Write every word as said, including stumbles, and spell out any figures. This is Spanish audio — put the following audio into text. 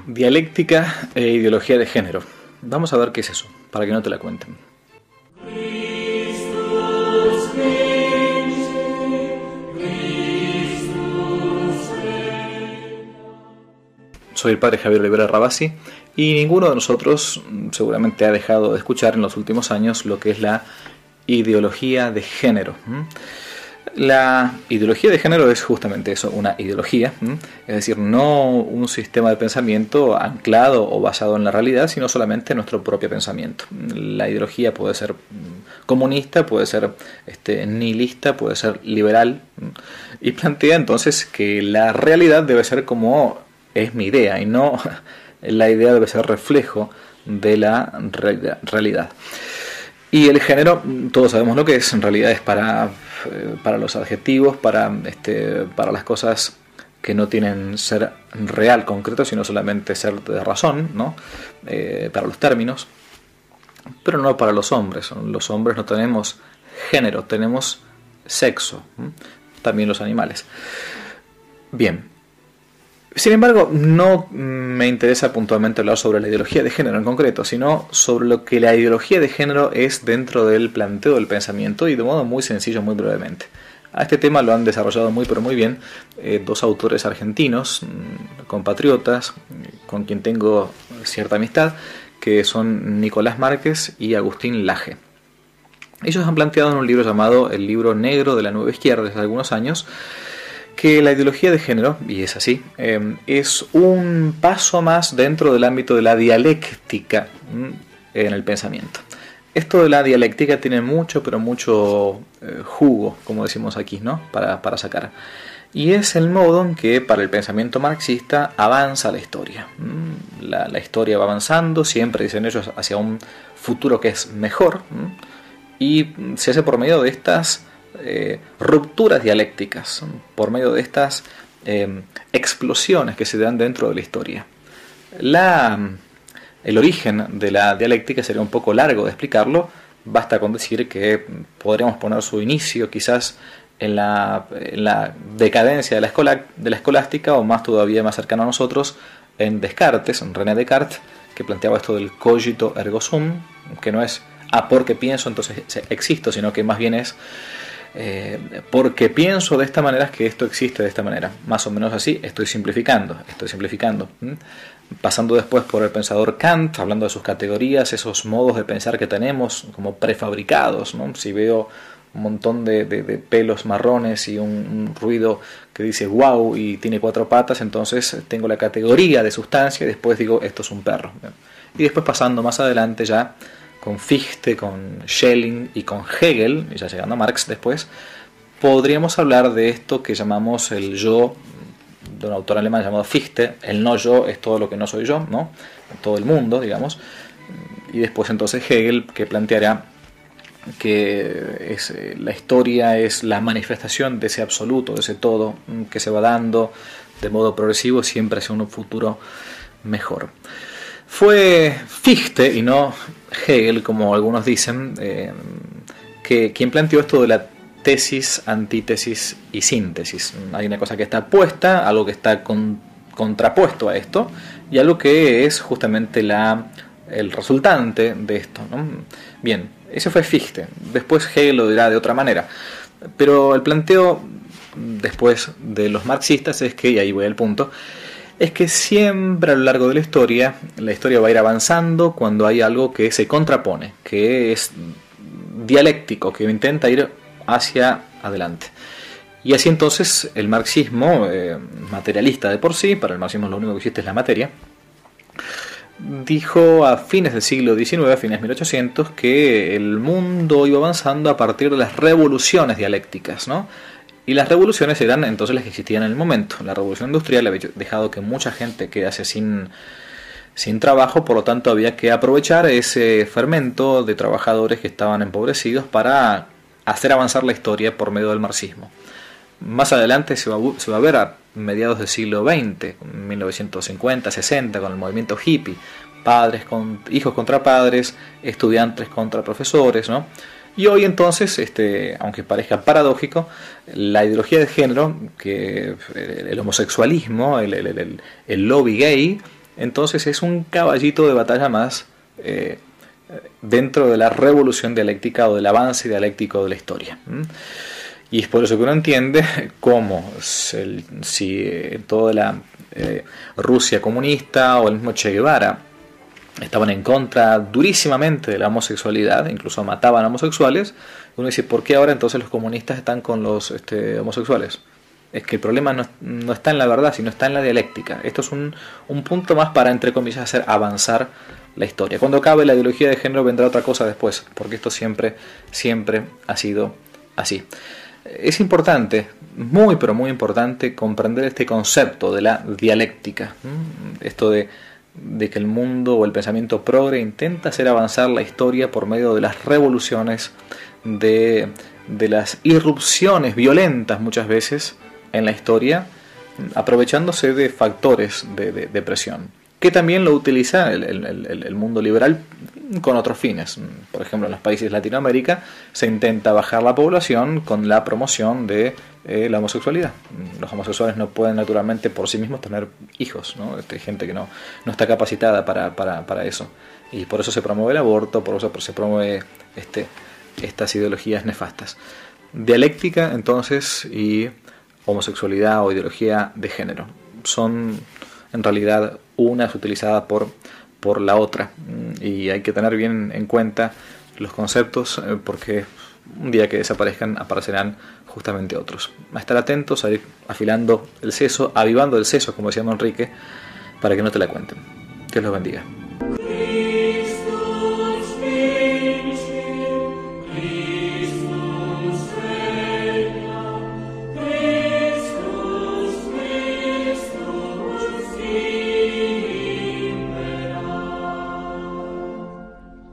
Dialéctica e ideología de género. Vamos a ver qué es eso, para que no te la cuenten. Soy el padre Javier Olivera Rabasi y ninguno de nosotros seguramente ha dejado de escuchar en los últimos años lo que es la ideología de género. La ideología de género es justamente eso, una ideología, es decir, no un sistema de pensamiento anclado o basado en la realidad, sino solamente nuestro propio pensamiento. La ideología puede ser comunista, puede ser este, nihilista, puede ser liberal, y plantea entonces que la realidad debe ser como es mi idea y no la idea debe ser reflejo de la realidad. Y el género, todos sabemos lo que es, en realidad es para, para los adjetivos, para, este, para las cosas que no tienen ser real, concreto, sino solamente ser de razón, ¿no? Eh, para los términos, pero no para los hombres. Los hombres no tenemos género, tenemos sexo, ¿sí? También los animales. Bien. Sin embargo, no me interesa puntualmente hablar sobre la ideología de género en concreto, sino sobre lo que la ideología de género es dentro del planteo del pensamiento y de modo muy sencillo, muy brevemente. A este tema lo han desarrollado muy pero muy bien eh, dos autores argentinos, compatriotas, con quien tengo cierta amistad, que son Nicolás Márquez y Agustín Laje. Ellos han planteado en un libro llamado El Libro Negro de la Nueva Izquierda desde algunos años, que la ideología de género, y es así, eh, es un paso más dentro del ámbito de la dialéctica eh, en el pensamiento. Esto de la dialéctica tiene mucho, pero mucho eh, jugo, como decimos aquí, ¿no? Para, para sacar. Y es el modo en que para el pensamiento marxista avanza la historia. La, la historia va avanzando, siempre dicen ellos, hacia un futuro que es mejor, y se hace por medio de estas Eh, rupturas dialécticas, por medio de estas eh, explosiones que se dan dentro de la historia. La, el origen de la dialéctica sería un poco largo de explicarlo, basta con decir que podríamos poner su inicio quizás en la, en la decadencia de la, escola, de la escolástica, o más todavía más cercano a nosotros en Descartes, en René Descartes, que planteaba esto del cogito ergo sum, que no es ah, porque pienso entonces existo, sino que más bien es Eh, porque pienso de esta manera es que esto existe de esta manera, más o menos así. Estoy simplificando, estoy simplificando ¿Mm? Pasando después por el pensador Kant, hablando de sus categorías, esos modos de pensar que tenemos como prefabricados, ¿no? Si veo un montón de, de, de pelos marrones y un, un ruido que dice wow y tiene cuatro patas, entonces tengo la categoría de sustancia y después digo esto es un perro. Y después pasando más adelante ya con Fichte, con Schelling y con Hegel, y ya llegando a Marx después, podríamos hablar de esto que llamamos el yo, de un autor alemán llamado Fichte. El no yo es todo lo que no soy yo, ¿no? Todo el mundo, digamos. Y después entonces Hegel, que planteará que es, la historia es la manifestación de ese absoluto, de ese todo que se va dando de modo progresivo siempre hacia un futuro mejor. Fue Fichte y no Hegel, como algunos dicen, eh, que quien planteó esto de la tesis, antítesis y síntesis. Hay una cosa que está puesta, algo que está con, contrapuesto a esto, y algo que es justamente la, el resultante de esto, ¿no? Bien, ese fue Fichte. Después Hegel lo dirá de otra manera. Pero el planteo después de los marxistas es que, y ahí voy al punto, es que siempre a lo largo de la historia, la historia va a ir avanzando cuando hay algo que se contrapone, que es dialéctico, que intenta ir hacia adelante. Y así entonces el marxismo, eh, materialista de por sí, para el marxismo lo único que existe es la materia, dijo a fines del siglo diecinueve, a fines de mil ochocientos, que el mundo iba avanzando a partir de las revoluciones dialécticas, ¿no? Y las revoluciones eran entonces las que existían en el momento. La revolución industrial había dejado que mucha gente quedase sin, sin trabajo, por lo tanto había que aprovechar ese fermento de trabajadores que estaban empobrecidos para hacer avanzar la historia por medio del marxismo. Más adelante se va, se va a ver a mediados del siglo veinte, mil novecientos cincuenta, sesenta, con el movimiento hippie, padres con, hijos contra padres, estudiantes contra profesores, ¿no? Y hoy entonces, este, aunque parezca paradójico, la ideología de género, que el homosexualismo, el, el, el, el lobby gay, entonces es un caballito de batalla más eh, dentro de la revolución dialéctica o del avance dialéctico de la historia. Y es por eso que uno entiende cómo el, si en toda la eh, Rusia comunista o el mismo Che Guevara estaban en contra durísimamente de la homosexualidad, incluso mataban a homosexuales, uno dice, ¿por qué ahora entonces los comunistas están con los este, homosexuales? Es que el problema no, no está en la verdad, sino está en la dialéctica. Esto es un, un punto más para, entre comillas, hacer avanzar la historia. Cuando acabe la ideología de género vendrá otra cosa después, porque esto siempre, siempre ha sido así. Es importante, muy pero muy importante, comprender este concepto de la dialéctica. Esto de, de que el mundo o el pensamiento progre intenta hacer avanzar la historia por medio de las revoluciones, de, de las irrupciones violentas muchas veces en la historia, aprovechándose de factores de, de, de presión, que también lo utiliza el, el, el mundo liberal con otros fines. Por ejemplo, en los países de Latinoamérica se intenta bajar la población con la promoción de eh, la homosexualidad. Los homosexuales no pueden naturalmente por sí mismos tener hijos, ¿no? Este, hay gente que no, no está capacitada para, para, para eso. Y por eso se promueve el aborto, por eso se promueve este, estas ideologías nefastas. Dialéctica, entonces, y homosexualidad o ideología de género son en realidad una es utilizada por, por la otra, y hay que tener bien en cuenta los conceptos, porque un día que desaparezcan aparecerán justamente otros. A estar atentos, a ir afilando el seso, avivando el seso, como decía Don Enrique, para que no te la cuenten. Dios los bendiga.